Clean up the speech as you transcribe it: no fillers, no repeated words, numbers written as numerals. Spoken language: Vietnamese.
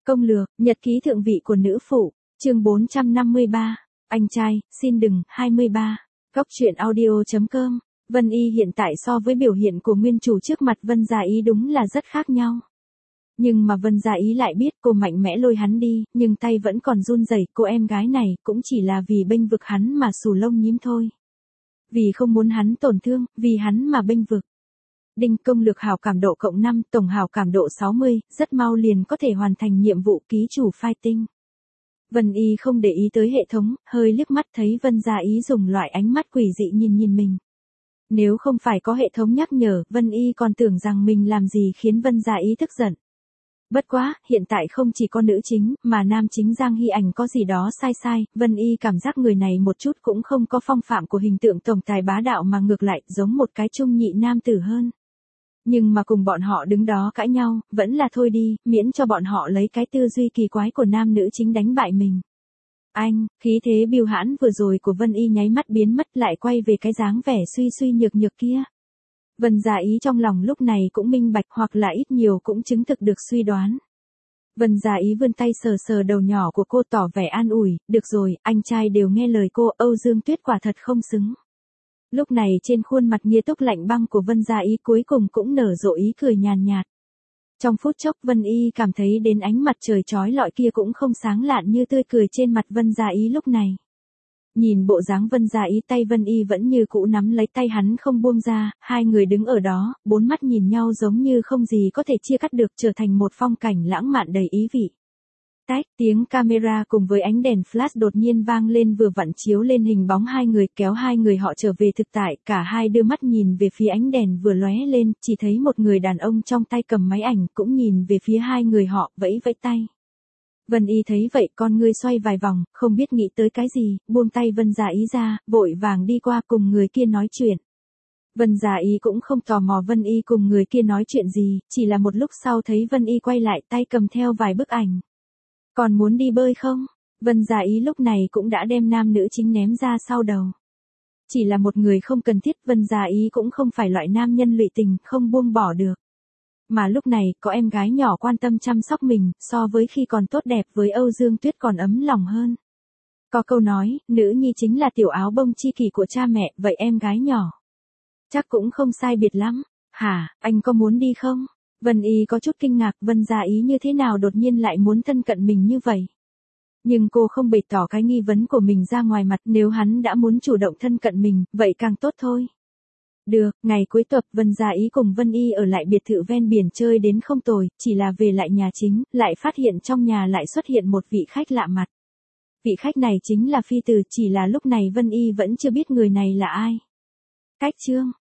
Công lược, nhật ký thượng vị của nữ phụ, chương 453. Anh trai, xin đừng, 23. Góc truyện audio.com. Vân Y hiện tại so với biểu hiện của nguyên chủ trước mặt Vân Gia Ý đúng là rất khác nhau. Nhưng mà Vân Gia Ý lại biết cô mạnh mẽ lôi hắn đi, nhưng tay vẫn còn run rẩy. Cô em gái này cũng chỉ là vì bênh vực hắn mà xù lông nhím thôi. Vì không muốn hắn tổn thương, vì hắn mà bênh vực. Đinh, công lược hảo cảm độ cộng 5, tổng hảo cảm độ 60, rất mau liền có thể hoàn thành nhiệm vụ ký chủ fighting. Vân Y không để ý tới hệ thống, hơi liếc mắt thấy Vân Gia Ý dùng loại ánh mắt quỷ dị nhìn mình. Nếu không phải có hệ thống nhắc nhở, Vân Y còn tưởng rằng mình làm gì khiến Vân Gia Ý tức giận. Bất quá, hiện tại không chỉ có nữ chính, mà nam chính Giang Hy Ảnh có gì đó sai, Vân Y cảm giác người này một chút cũng không có phong phạm của hình tượng tổng tài bá đạo mà ngược lại giống một cái trung nhị nam tử hơn. Nhưng mà cùng bọn họ đứng đó cãi nhau, vẫn là thôi đi, miễn cho bọn họ lấy cái tư duy kỳ quái của nam nữ chính đánh bại mình. Anh, khí thế biêu hãn vừa rồi của Vân Y nháy mắt biến mất lại quay về cái dáng vẻ suy nhược kia. Vân Gia Ý trong lòng lúc này cũng minh bạch hoặc là ít nhiều cũng chứng thực được suy đoán. Vân Gia Ý vươn tay sờ đầu nhỏ của cô tỏ vẻ an ủi, được rồi, anh trai đều nghe lời cô, Âu Dương Tuyết quả thật không xứng. Lúc này trên khuôn mặt nghiêm túc lạnh băng của Vân Gia Ý cuối cùng cũng nở rộ ý cười nhàn nhạt. Trong phút chốc Vân Y cảm thấy đến ánh mặt trời chói lọi kia cũng không sáng lạn như tươi cười trên mặt Vân Gia Ý lúc này. Nhìn bộ dáng Vân Gia Ý, tay Vân Y vẫn như cũ nắm lấy tay hắn không buông ra, hai người đứng ở đó, bốn mắt nhìn nhau giống như không gì có thể chia cắt được, trở thành một phong cảnh lãng mạn đầy ý vị. Tách, tiếng camera cùng với ánh đèn flash đột nhiên vang lên vừa vặn chiếu lên hình bóng hai người, kéo hai người họ trở về thực tại, cả hai đưa mắt nhìn về phía ánh đèn vừa lóe lên, chỉ thấy một người đàn ông trong tay cầm máy ảnh cũng nhìn về phía hai người họ, vẫy tay. Vân Y thấy vậy con ngươi xoay vài vòng, không biết nghĩ tới cái gì, buông tay Vân Gia Ý ra, vội vàng đi qua cùng người kia nói chuyện. Vân Gia Ý cũng không tò mò Vân Y cùng người kia nói chuyện gì, chỉ là một lúc sau thấy Vân Y quay lại tay cầm theo vài bức ảnh. Còn muốn đi bơi không? Vân Gia Ý lúc này cũng đã đem nam nữ chính ném ra sau đầu. Chỉ là một người không cần thiết, Vân Gia Ý cũng không phải loại nam nhân lụy tình, không buông bỏ được. Mà lúc này, có em gái nhỏ quan tâm chăm sóc mình, so với khi còn tốt đẹp với Âu Dương Tuyết còn ấm lòng hơn. Có câu nói, nữ nhi chính là tiểu áo bông chi kỷ của cha mẹ, vậy em gái nhỏ chắc cũng không sai biệt lắm. Hả, anh có muốn đi không? Vân Y có chút kinh ngạc, Vân Gia Ý như thế nào đột nhiên lại muốn thân cận mình như vậy. Nhưng cô không bày tỏ cái nghi vấn của mình ra ngoài mặt, nếu hắn đã muốn chủ động thân cận mình, vậy càng tốt thôi. Được, ngày cuối tuần Vân Gia Ý cùng Vân Y ở lại biệt thự ven biển chơi đến không tồi, chỉ là về lại nhà chính, lại phát hiện trong nhà lại xuất hiện một vị khách lạ mặt. Vị khách này chính là Phi Từ, chỉ là lúc này Vân Y vẫn chưa biết người này là ai. Cách chương